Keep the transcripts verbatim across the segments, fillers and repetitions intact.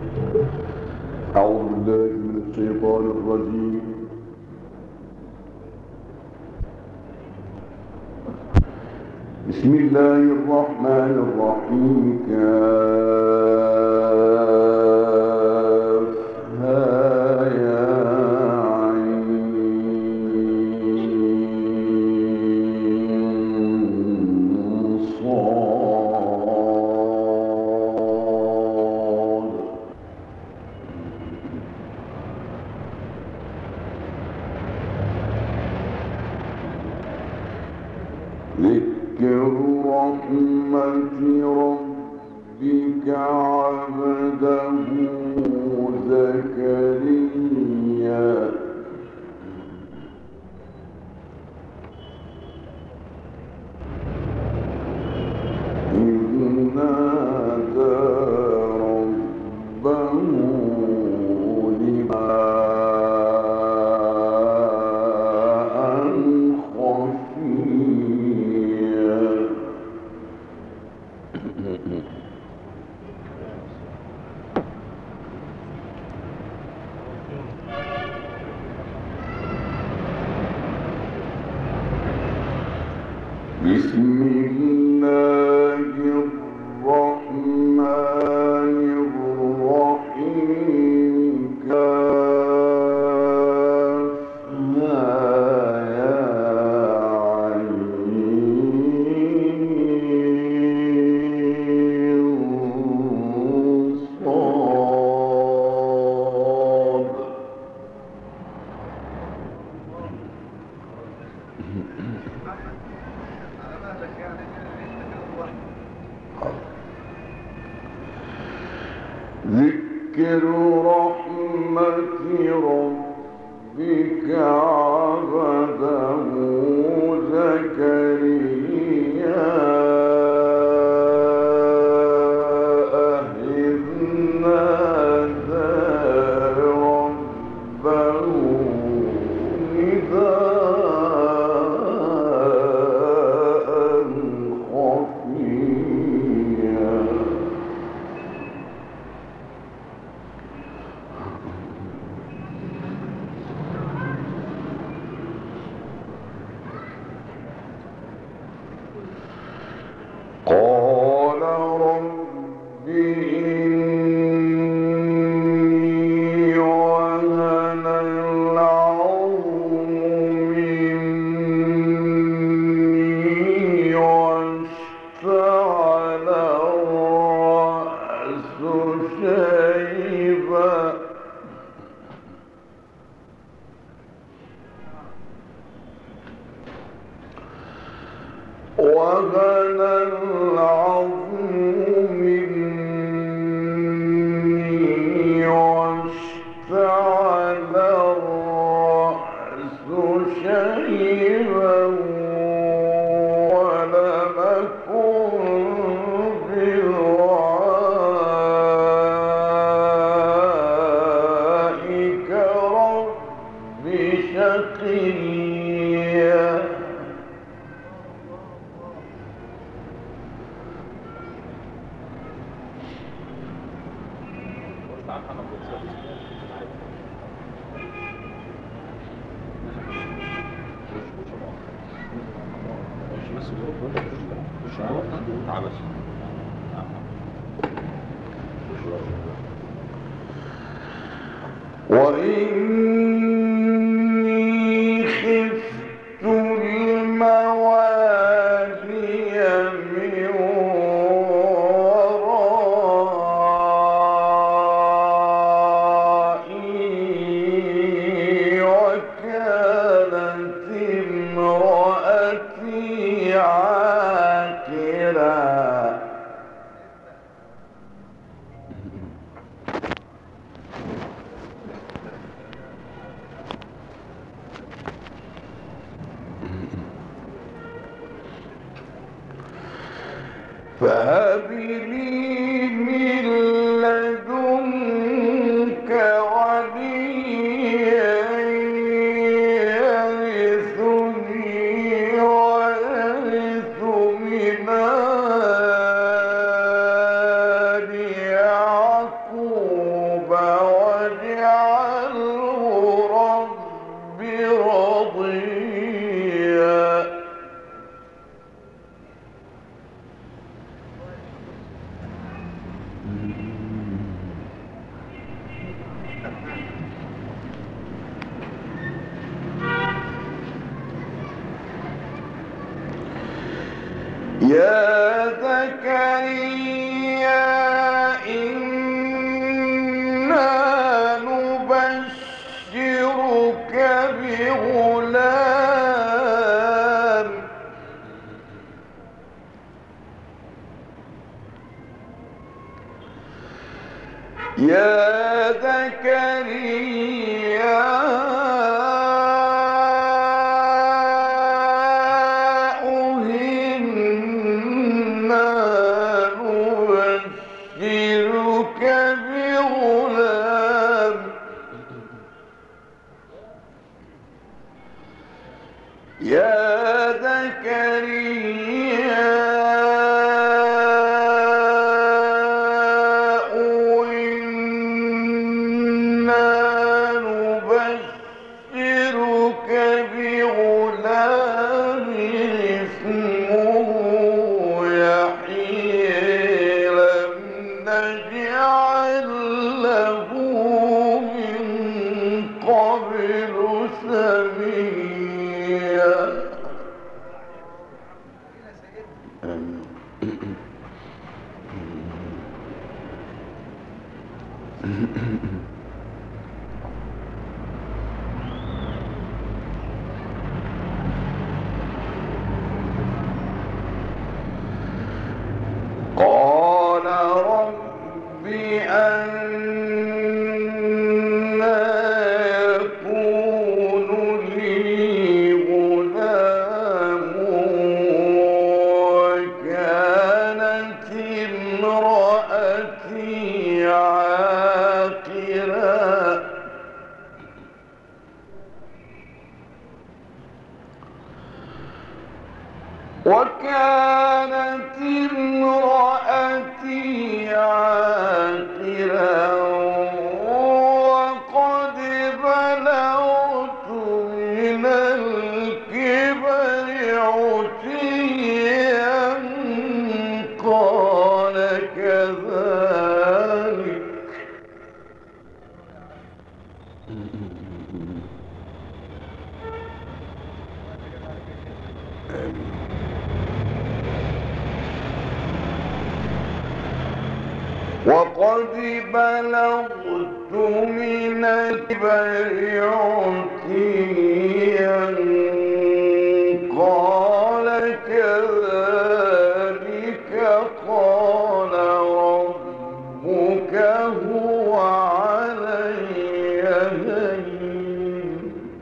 أعوذ بالله من الشيطان الرجيم. بسم الله الرحمن الرحيم. كافها يا عين صاد. ذكر رحمة ربك عبده زكريا إذ نادى ربه نداء خفيا. بسم الله الرحمن الرحيم. كافها يا عين صاد. ذكر رحمة ربك عبده زكريا إذ نادى ربه نداء خفيا. قال رب إني وهن العظم مني واشتعل الرأس شيبا وهن العظم مني واشتعل الرأس شيبا ولم أكن بدعائك رب شقيا. وإني خفت الموالي من ورائي وكانت امرأتي عاقرا. فهب لي من لدنك وليا يرثني ويرث من آل يعقوب زكريا إنا نبشرك بغلام يا زكريا إنا نبشرك بغلام يا زكريا قال رب أنى يكون لي غلام وكانت امرأتي عاقرا وكانت امرأتي عاقرا وقد بلغت من الكبر عتيا قال كذلك وقد بلغت من الكبر عتيا قال كذلك قال ربك هو علي هين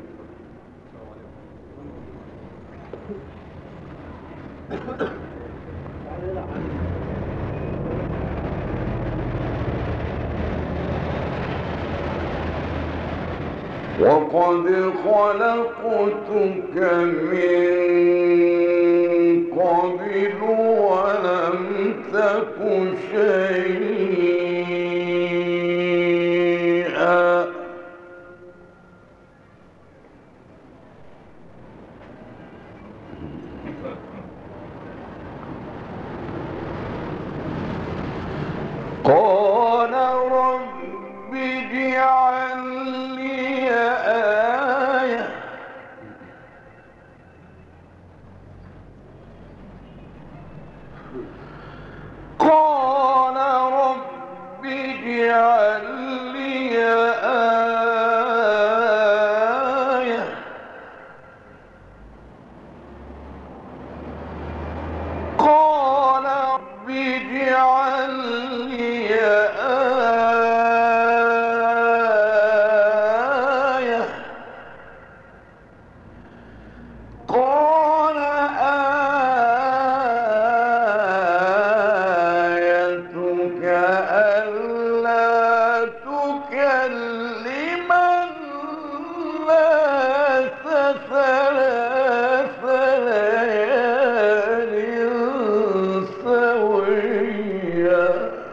وقد خلقتك من قبل ولم تك شيئا قال رب اجعل لي آية قال رب اجعل لي آية قال رب اجعل لي آية قال آيتك ألا تكلم الناس ثلاث ليال سويا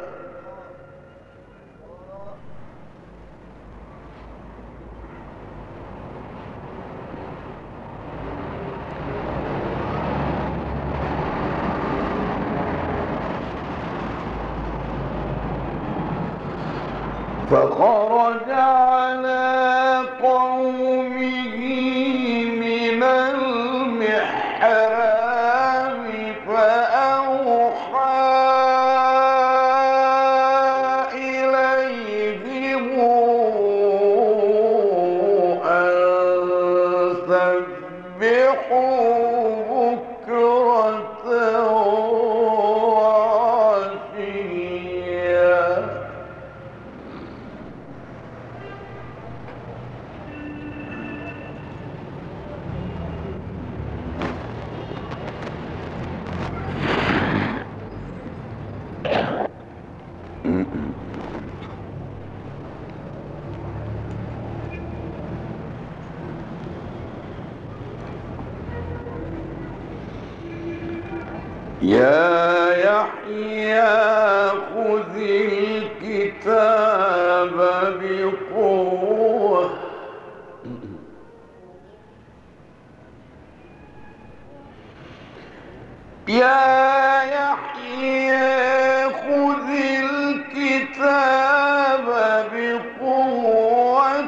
فخرج على قومه من المحراب فأوحى بكرة وعشيا يا يحيى خذ الكتاب بقوة يا يحيى خذ الكتاب بقوة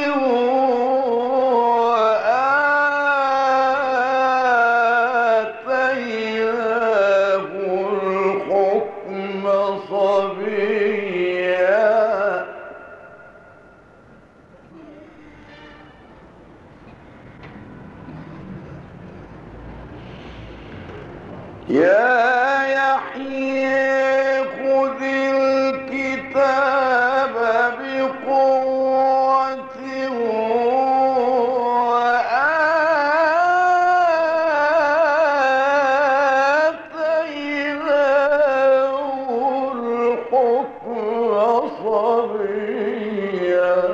وآتيناه الحكم صبيا يا يحيى خذ الكتاب بقوة وآتيناه الحكم صبيا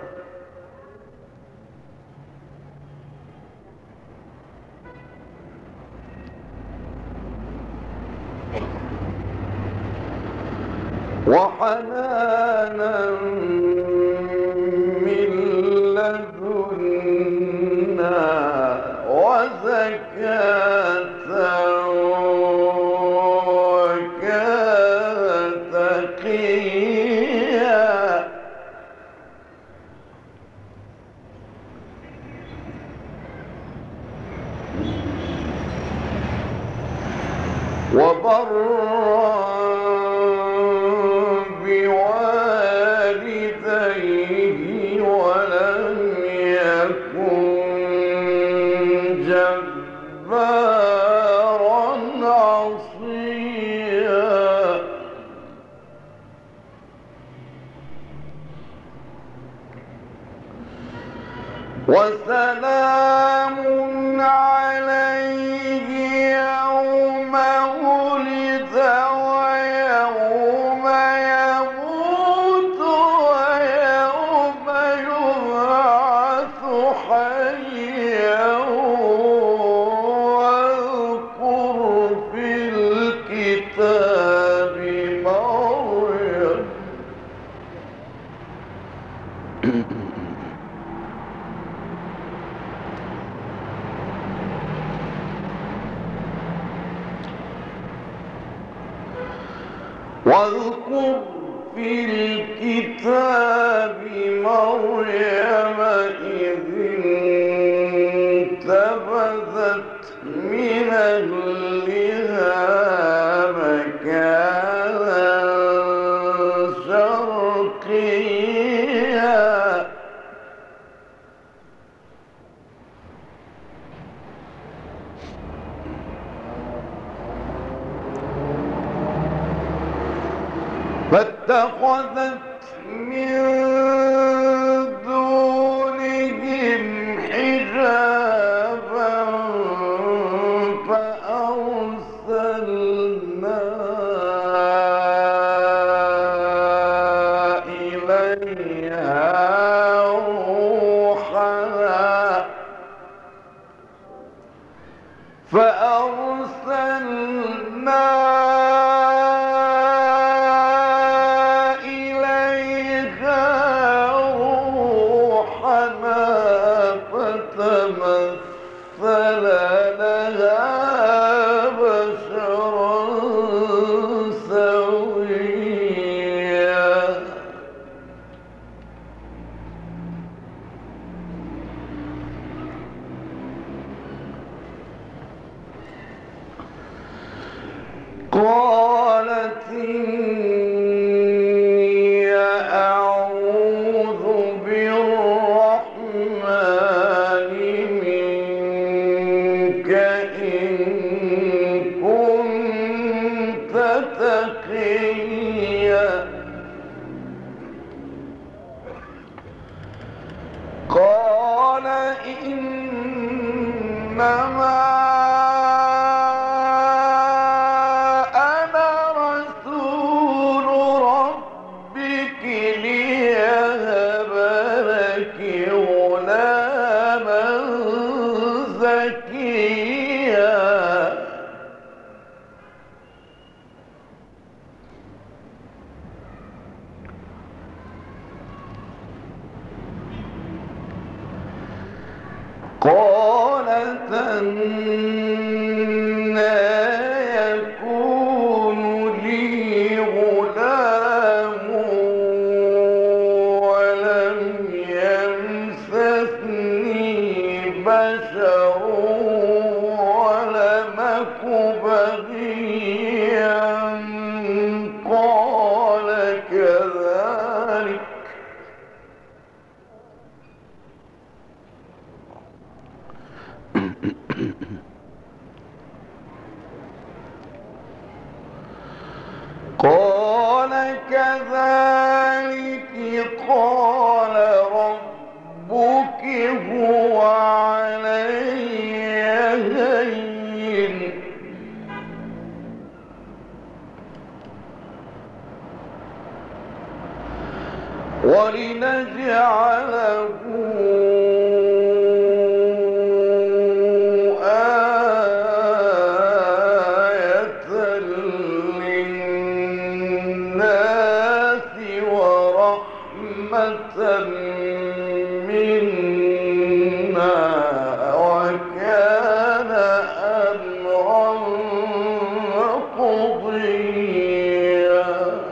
وحنانا من لدنا وزكاة وكان تقيا وبرا بوالديه ولم يكن جبارا عصيا وسلام عليه يوم ولد ويوم يموت ويوم يبعث حيا واذكر في الكتاب مريم واذكر في الكتاب مريم إذ انتبذت من أهلها مكانا شرقيا فاتخذت من دونهم حجابا فأرسلنا إليها روحنا فأرسلنا إنما أنا رسول ربك ليهب لك غلاما زكيا قالت أنى يكون لي غلام ولم يمسسني بشر ولم أك بغيا قال كذلك قال كذلك قال ربك هو علي هين ولنجعله منا وكان أمرا قضيا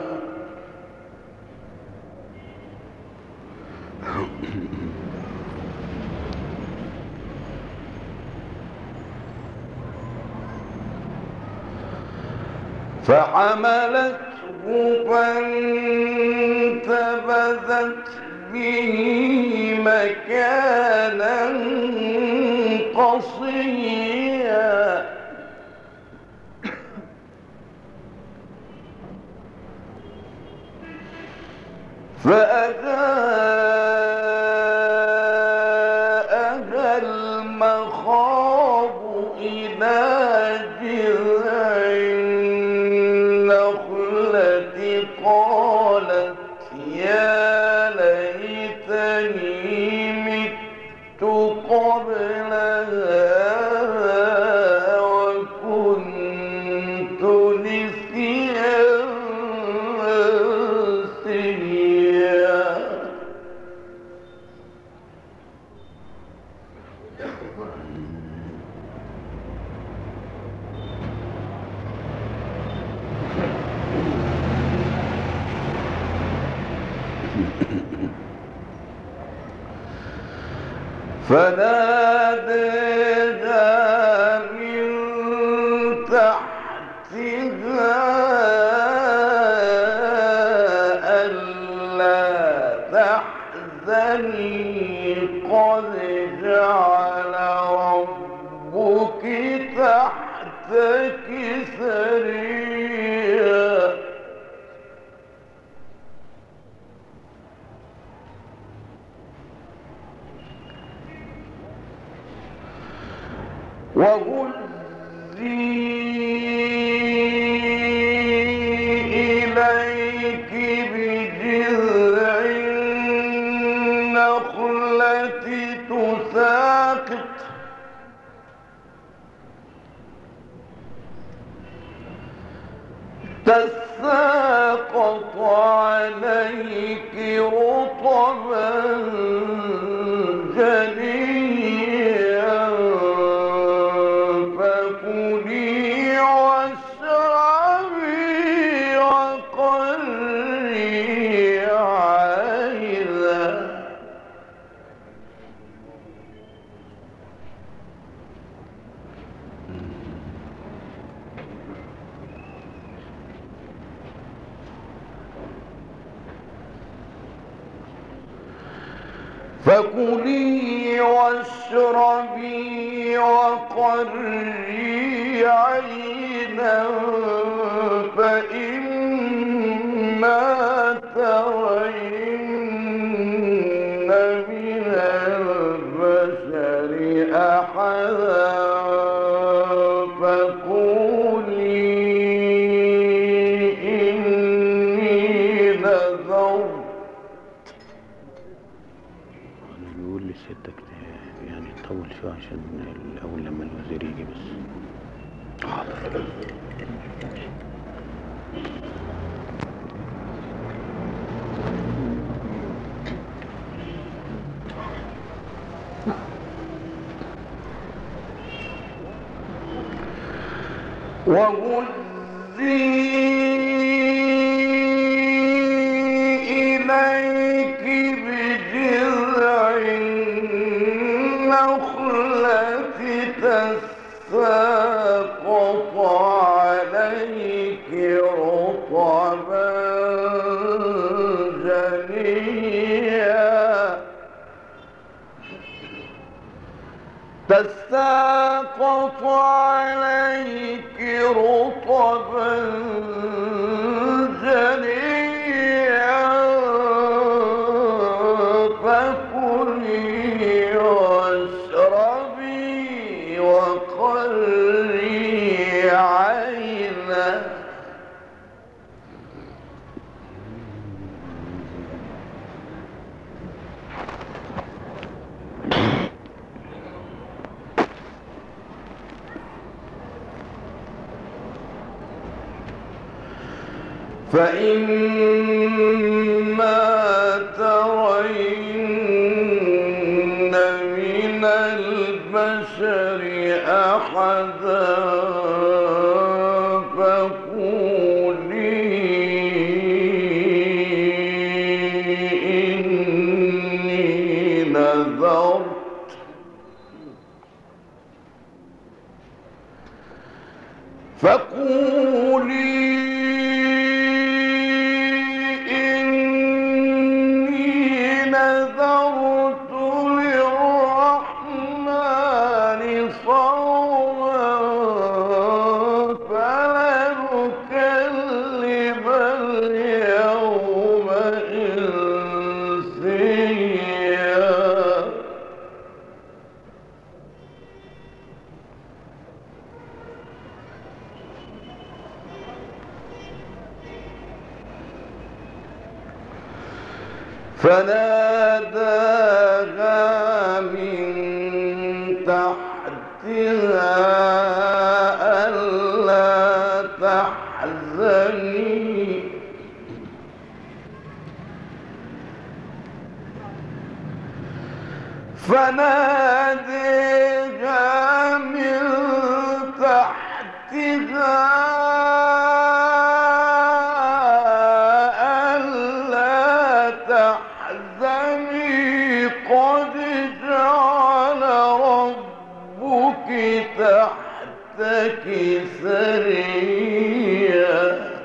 فحملته فانتبذت به مكانا قصيا فأجاءها المخاض إلى جذع النخلة قالت يا ليتني مت قبل هذا وكنت نسيا منسيا فناداها من تحتها ألا تحزني قد جعل ربك تحتك سريا وهزي إليك بجذع النخلة تساقط تساقط عليك رطبا جنيا فكلي واشربي وقري عينا فكلي واشربي وقري عينا فإما ترين من البشر سيادتك يعني تطول شوية عشان الأول لما الوزير يجي بس. حاضر. وهزي إليك بجذع النخلة تساقط عليك رطبا جنيا تساقط عليك رطبا جنيا فكلي واشربي وقري عينا. فإما ترين من البشر أحدا فقولي إني نذرت فقولي فناداها من تحتها ألا تحزني فناداها من تحتها قد جعل ربك تحتك سريا.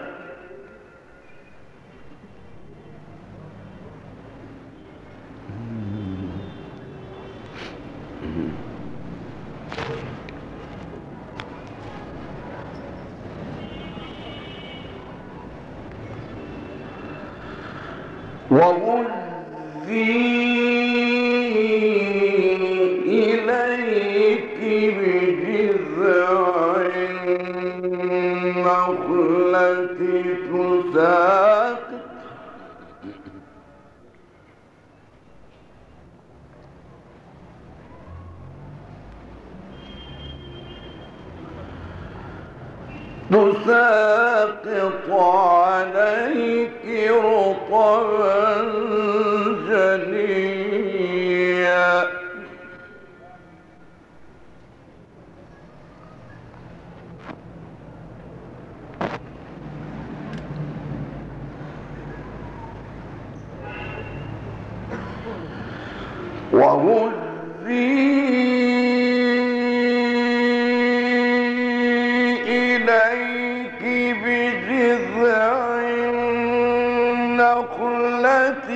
وهزي إليك بجذع النخلة تساقط تساقط عليك رطبا جنيا وهزي إليك بجذع النخلة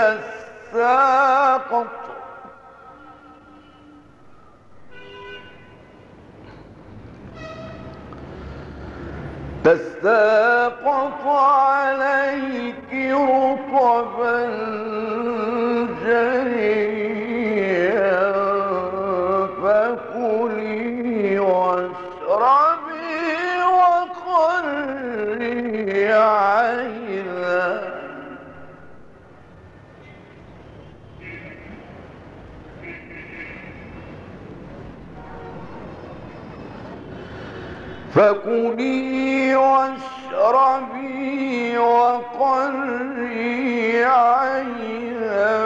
تساقط تساقط عليك رطبا جنيا فكلي واشربي وقري عينا. فكلي واشربي وقري عينا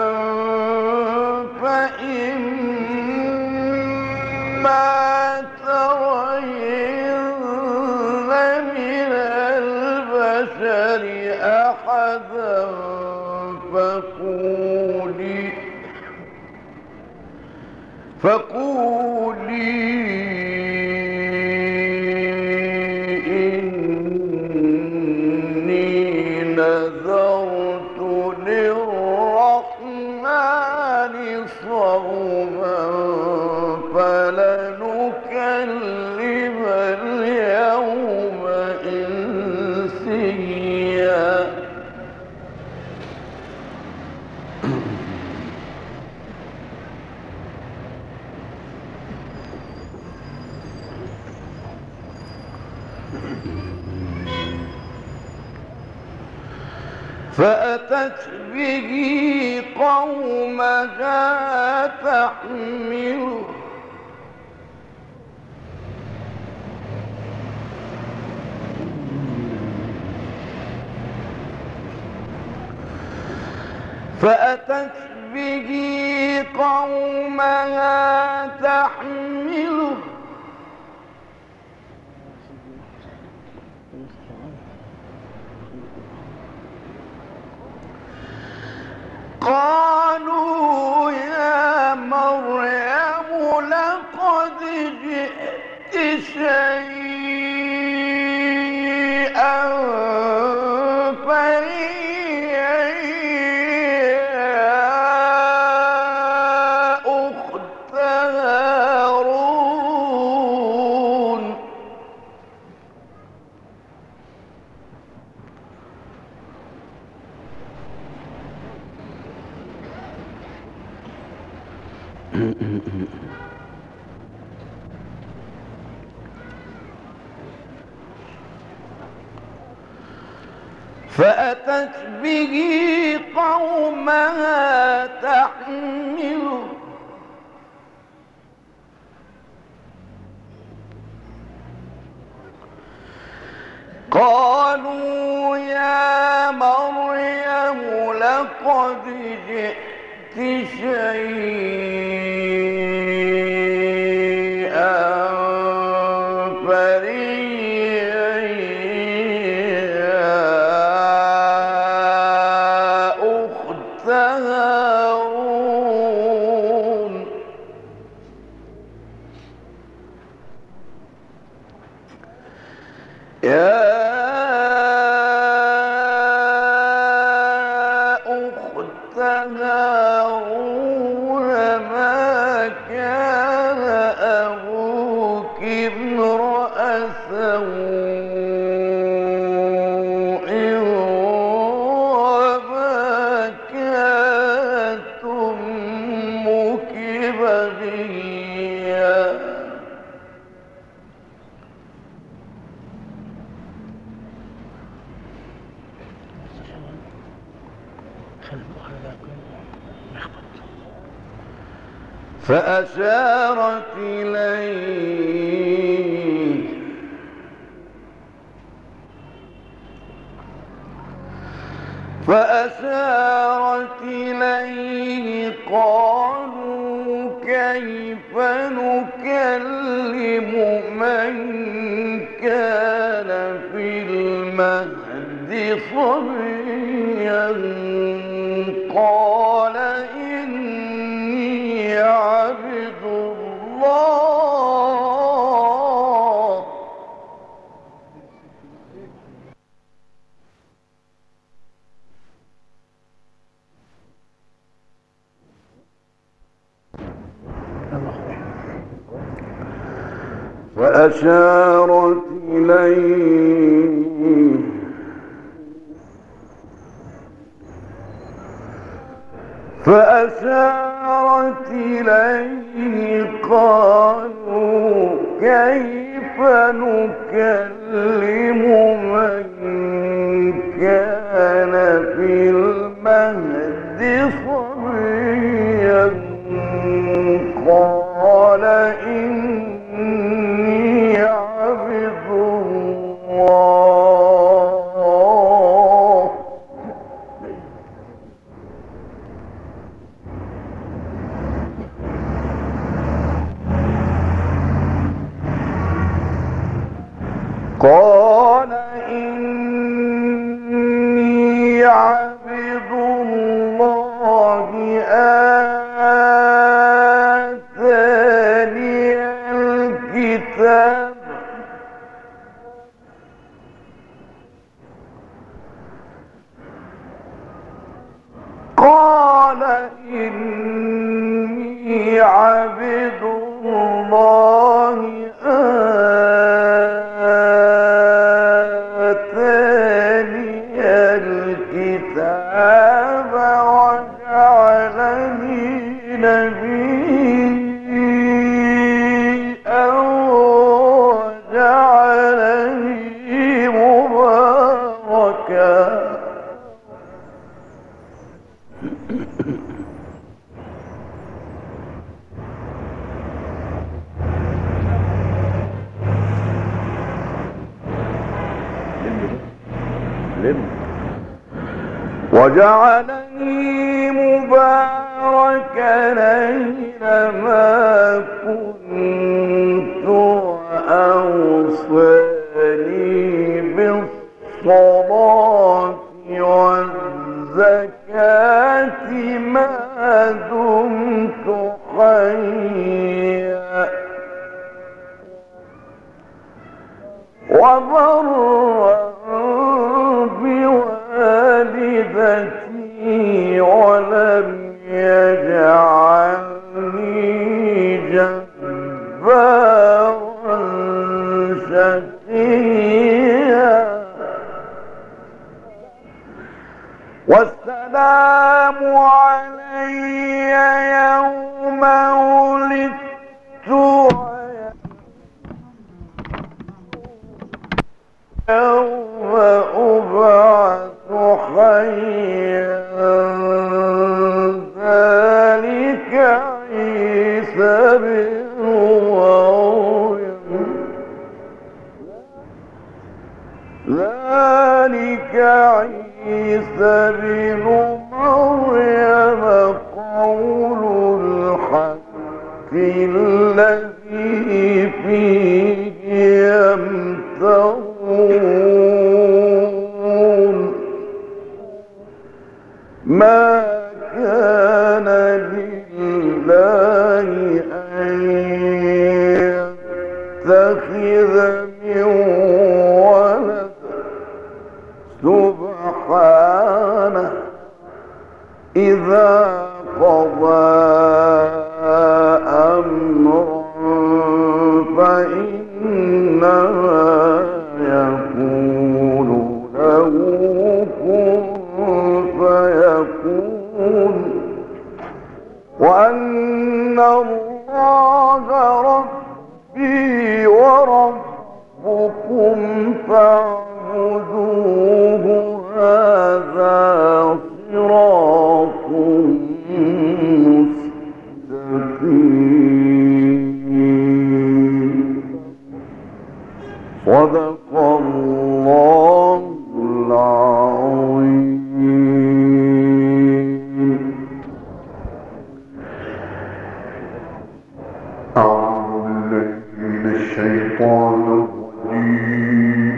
فإما ترين من البشر أحدا فقولي فقولي إني نذرت للرحمن صوما فلنكلم اليوم إنسيا. فأتت به قومها تحمله فأتت به قومها تحمله قالوا يا مريم لقد جئت شيئا فريا يا أخت هارون. فأتت به قومها تحمله قالوا يا مريم لقد جئت شيئا فريا يا أخت هارون. يا أخت هارون ما كان أبوك امرأ سوء وما كانت أمك بغيا. فأشارت إليه فأشارت إليه قالوا كيف نكلم من كان في المهد صبيا قال إني عبد الله فأشارت إليه فأشارت إليه قالوا كيف نكلم من كان في المهد صبيا قال إني عبد قال إني عبد الله آتاني الكتاب وجعلني نبيا وجعلني مباركا وجعلني مباركا أينما كنت وأوصاني بالصلاة والزكاة ما دمت حيا وبرا بوالدتي ولم يجعلني جبارا شقيا والسلام علي يوم ولدت يوم أبعث حيا ذلك عيسى بن مريم ذلك عيسى بن مريم قول الحق الذي فيه يمترون ما كان لله أن يتخذ من ولد سبحانه إذا قضى أمرا فإنما يقول له كن فيكون وأن الله ربي وربكم فاعبدوه هذا صراط مستقيم صدق الله العظيم. أعوذ بالله من الشيطان الرجيم.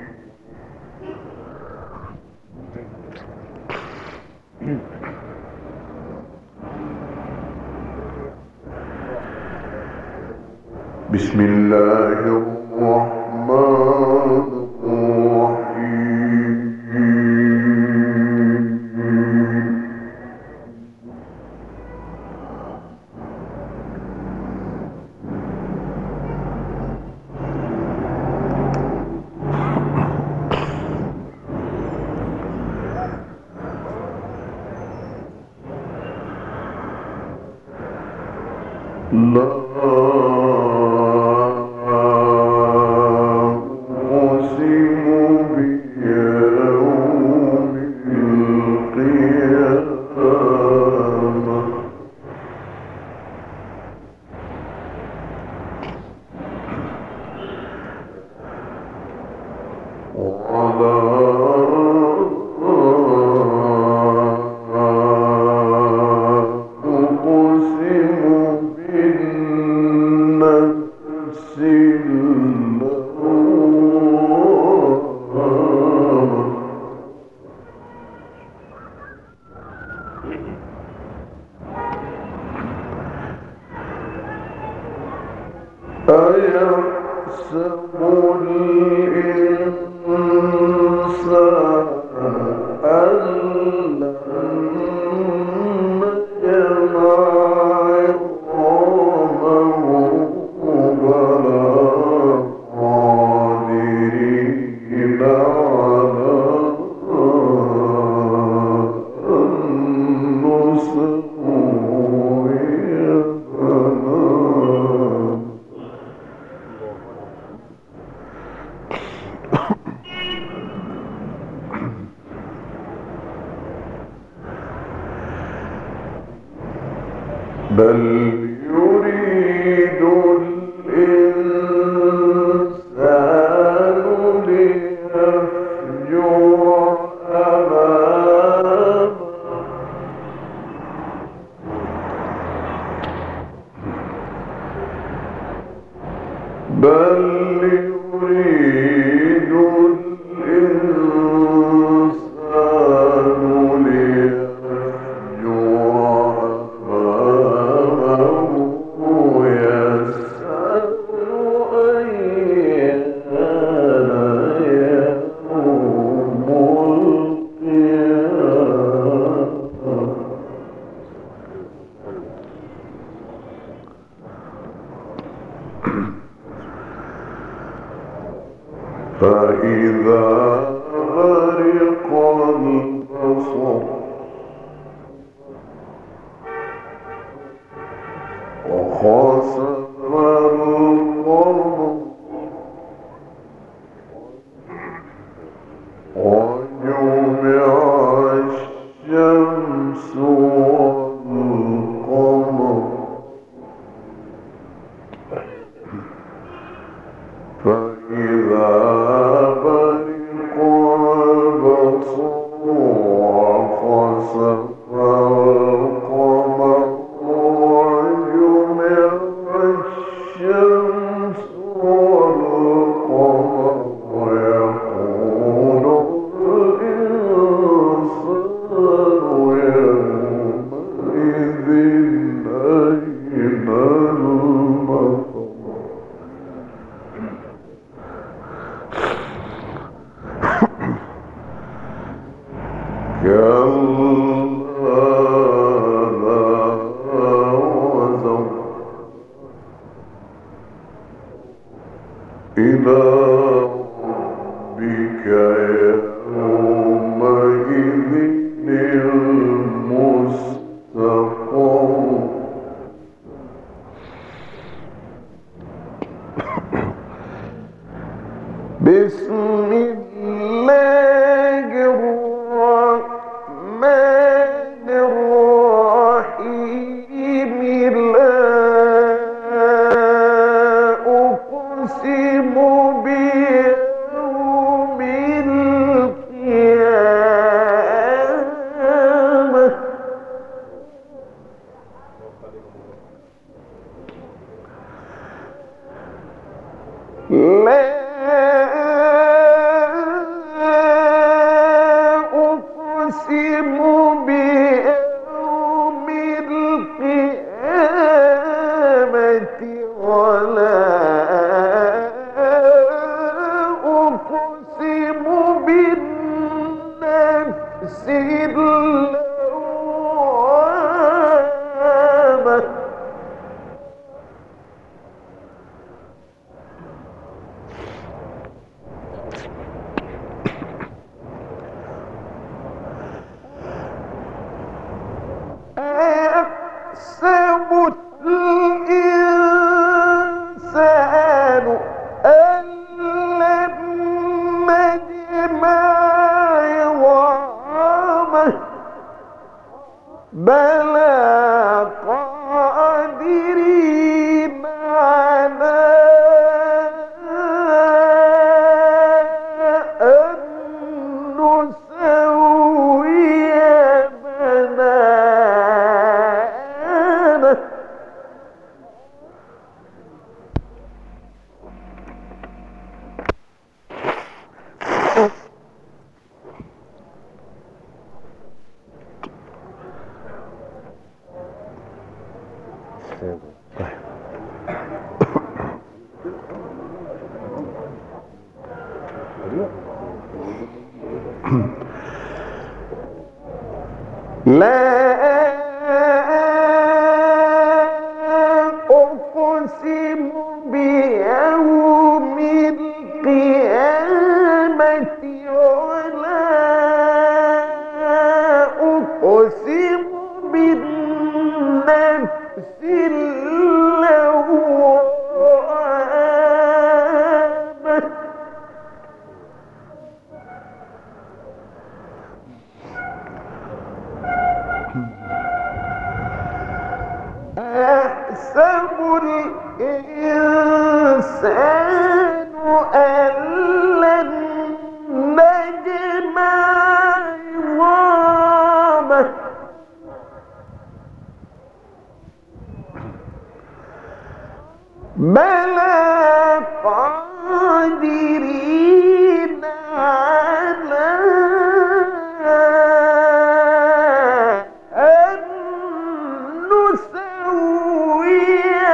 بسم الله الرحمن الرحيم. لا أيحسب الإنسان أن لن بل يريد الإنسان ليفجر أمامه بل يريد الإنسان ليفجر أمامه يسأل أيان يوم القيامة فإذا برق البصر وخسف القمر وجمع الشمس والقمر فإذا برق البصر وخسف القمر وجمع الشمس والقمر يقول الإنسان يومئذ أين المفر كلا لا وزر إلى ربك يومئذ المستقر بسم الله الرحمن الرحيم لا أقسم بيوم القيامة لا أقسم بيوم القيامة ولا أقسم بالنفس اللوامة أيحسب الإنسان أن لن نجمع عظامه بلى قادرين على أن نسوي بنانه لا أقسم بيوم القيامة ولا أقسم بالنفس الإنسان أن لن نجمع عظامه بلى قادرين على أن نسوي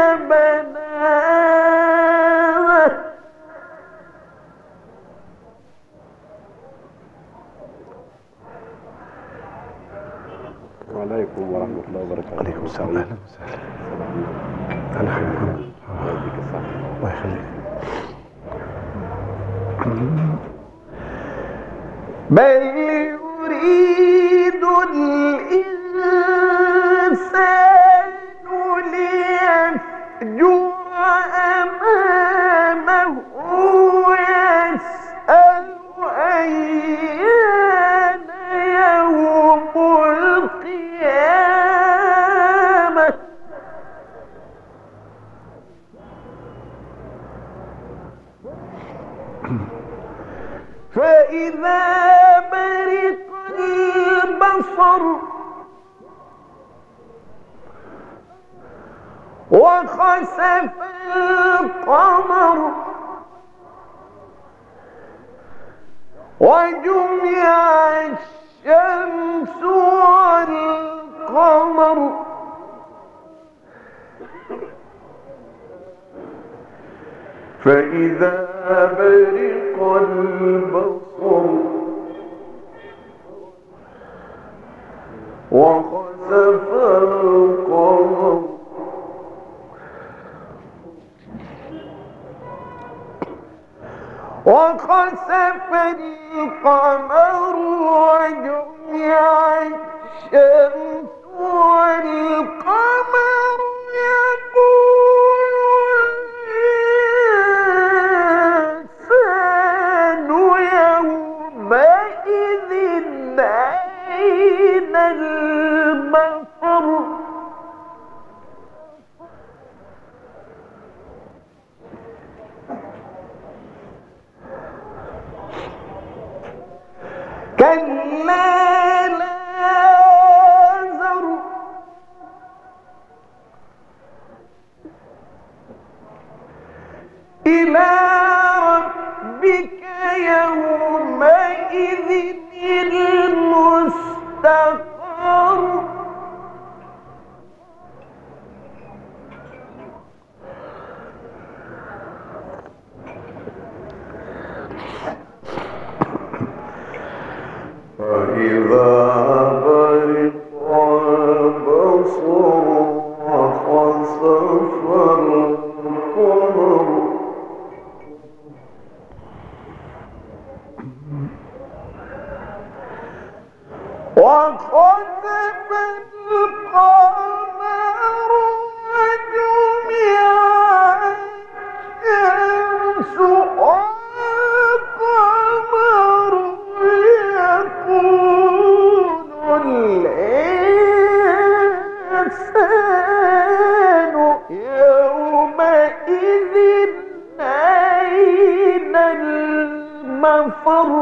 بنانه وعليكم ورحمة الله وبركاته. عليكم السلام. أهلا وسهلا. أهلا محمد. الله يخليك. بل يريد الإنسان ليفجر أمامه يسأل أيان يوم القيامة فإذا برق البصر وخسف القمر وجمع الشمس والقمر فإذا برق البصر وخسف القمر وخسف القمر وجمع الشمس والقمر يقول الإنسان يومئذ أين المفر كلا لا وزر إلى ربك يومئذ المستقر فإذا برق البصر وخسف القمر وخسف القمر وجمع الشمس والقمر يقول الإنسان يومئذ أين المفر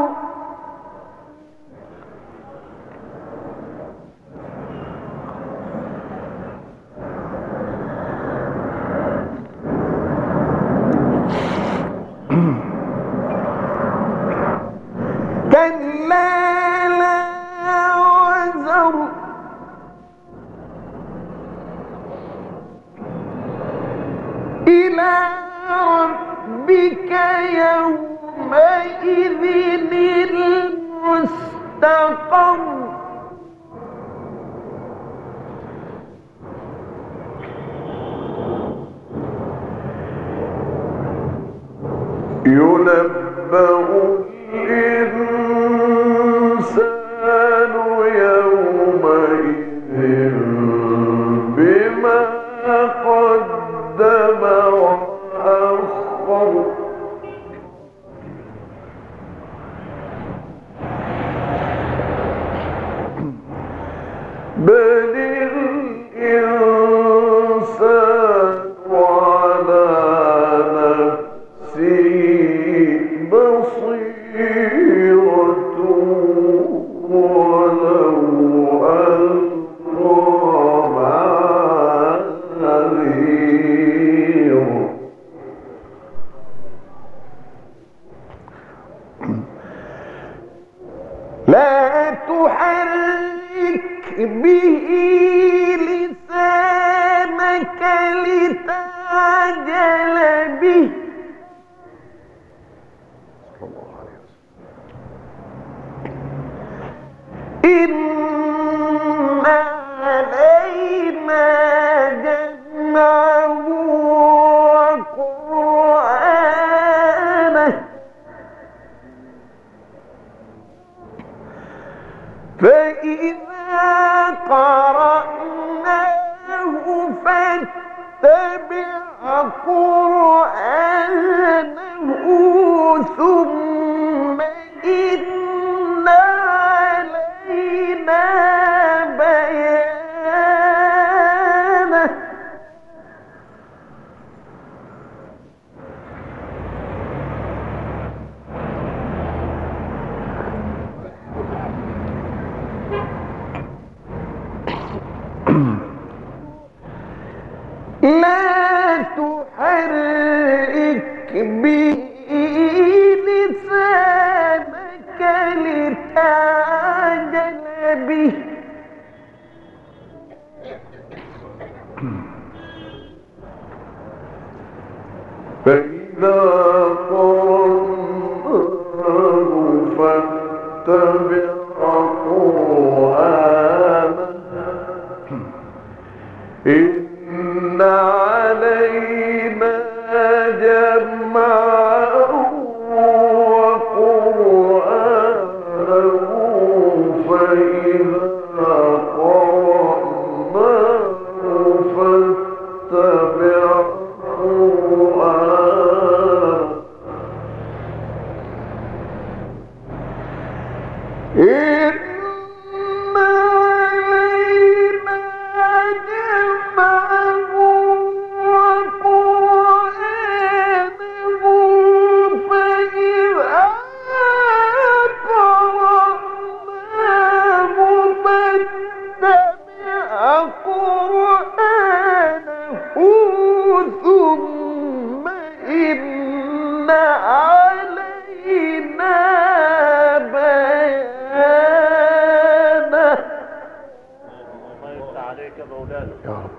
كلا لا وزر إلى ربك يومئذ المستقر ينبأ الإنسان يومئذ بما قدم وأخر بل الإنسان استعجل به صلى الله عليه وسلم. إن علينا جمعه وقرآنه فإذا قرأناه فاتبع قرآنه ثم إن علينا بيانه لا تحرك به لسانك لتعجل به فإذا قرأناه فاتبع قرآنه إن علينا جمعه وقرآنه فإذا قرأناه فاتبع قرآنه إن علينا جمعه وقرآنه فإذا قرأناه فاتبع قرآنه ثم إن علينا بيانه. الله يفتح عليك يا مولانا. يا رب.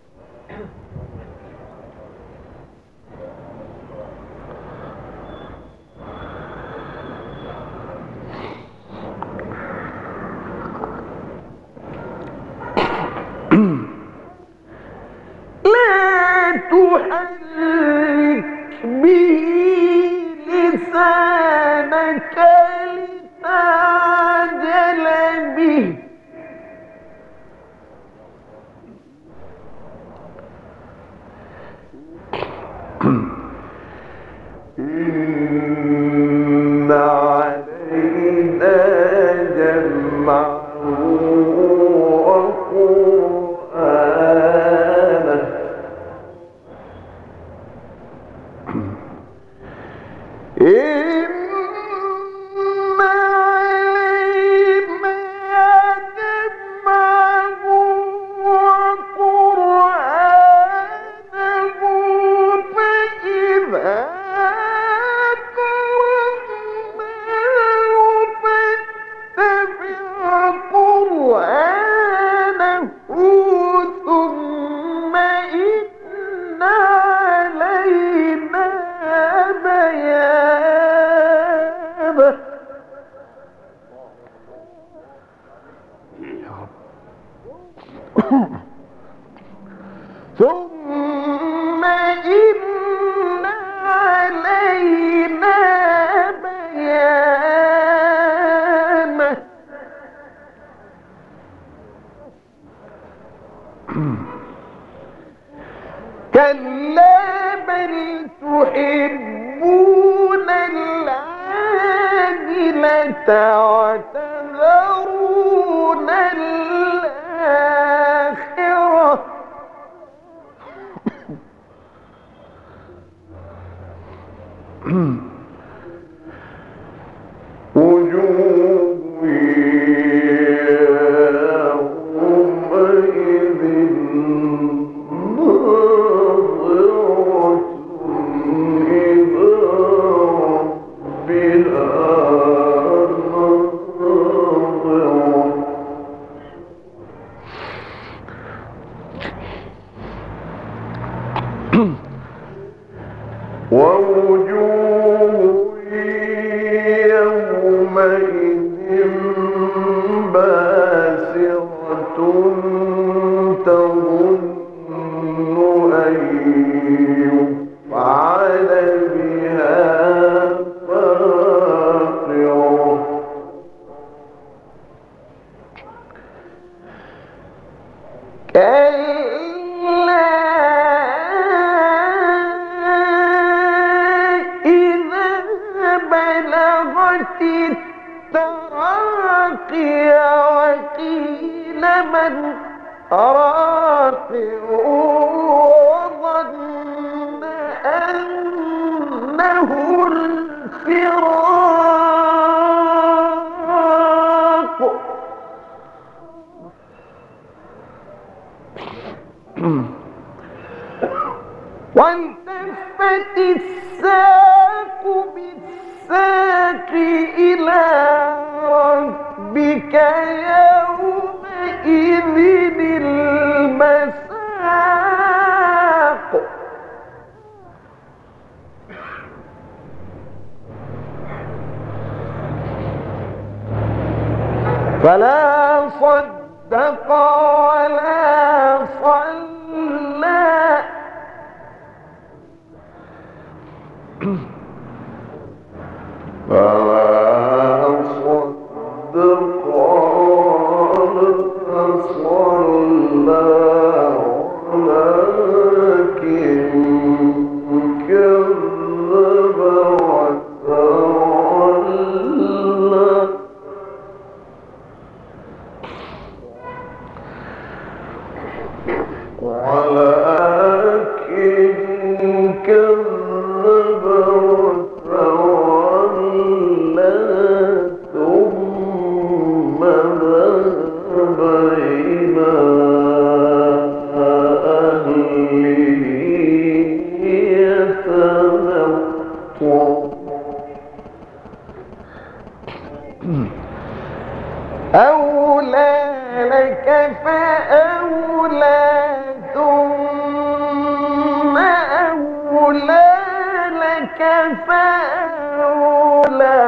لا تحرك به لسانك لتعجل به إن علينا جمعه وقرآنه إن علينا جمعه وقرآنه فإذا قرأناه فاتبع قرآنه ثم إن علينا بيانه. يا رب. ثم إن علينا بيانه كلا بل تحبون العاجلة وتذرون الآخرة وجوه يومئذ ناظرة إلى ربها ناظرة ووجوه يومئذ باسرة تظن أن يفعل بها فاقرة كلا إذا بلغت التراقي وقيل من راق وظن أنه الفراق والتفت الساق بالساق إلى ربك يومئذ المساق فلا صدق ولا صلى فلا صدق ولا صلى ولكن كذب وتولى ولكن كذب وتولى ثم ذهب إلى أهله يتمطى أولى لك فأولى ثم أولى لك فأولى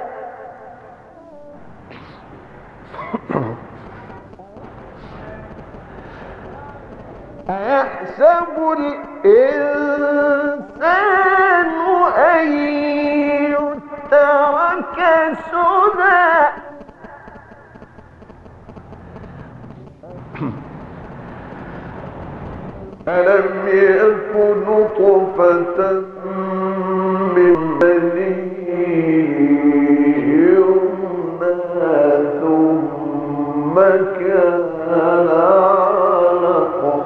أيحسب الإنسان أن يترك سدى ألم يكن نطفة من مني يمنى ثم كان علقة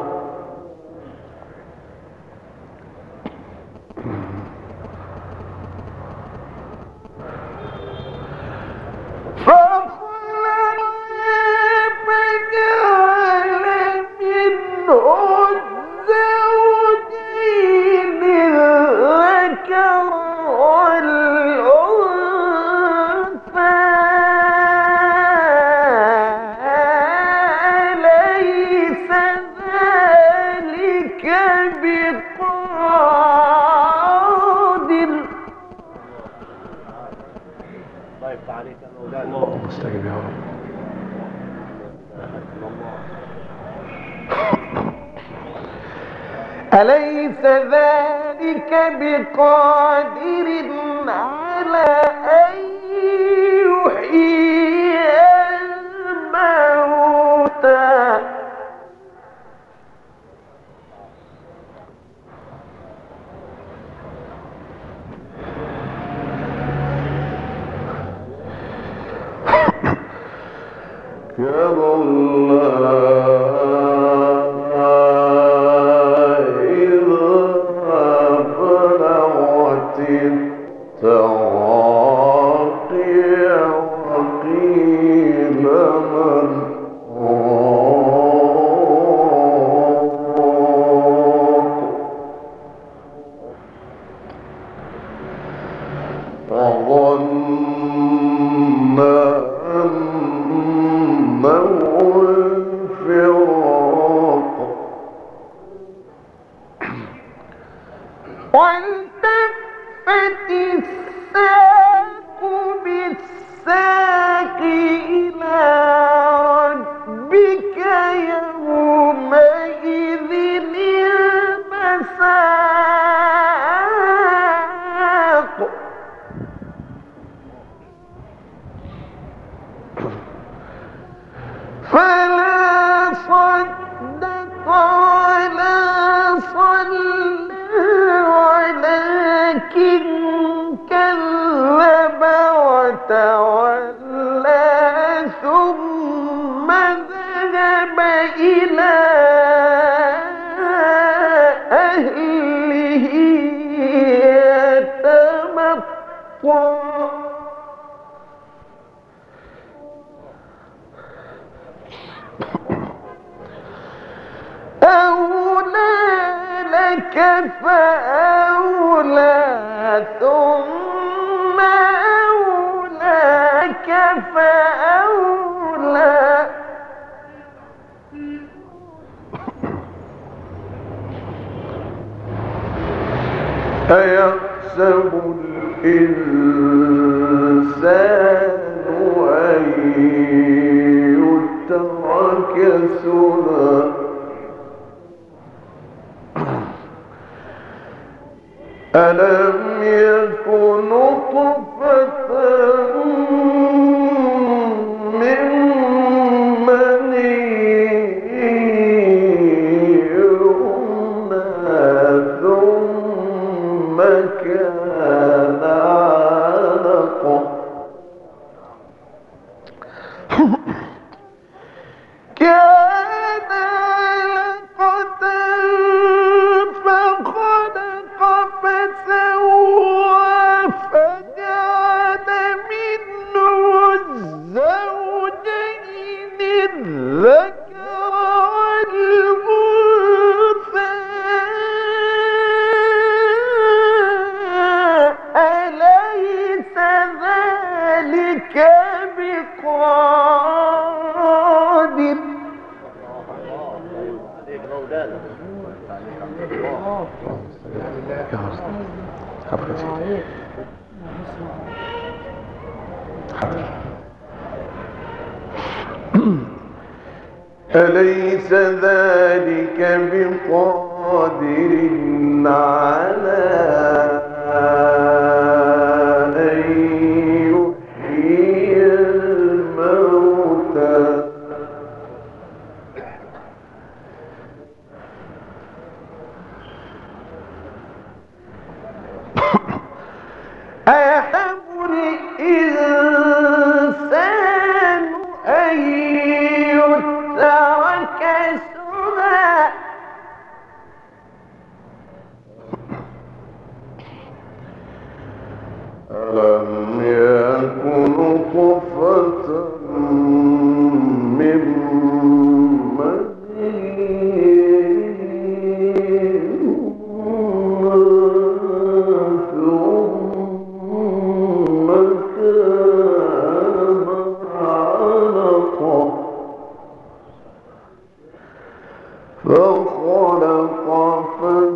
استجب يا رب. أليس ذلك بقادر على أن يحيي الموتى والتفت والتفت الساق بالساق إلى ربك يومئذ المساق فلا صدق ولا صلى ولكن كذب وتولى ثم ذهب إلى أهله يتمطى أولى لك فأولى ثم أولى لك فأولى أيحسب الإنسان أن يترك سدى ألم يكن نطفة من مني يمنى ثم كان علقة كان علقة فخلق فسوى فجعل منه الزوجين الذكر والأنثى أليس ذلك بقادر يا رب حفظ سيدي حفظ أليس ذلك بقادر على أن يحيي الموتى أيحسب الإنسان أن يترك سدى ألم يكن نطفة من فخلق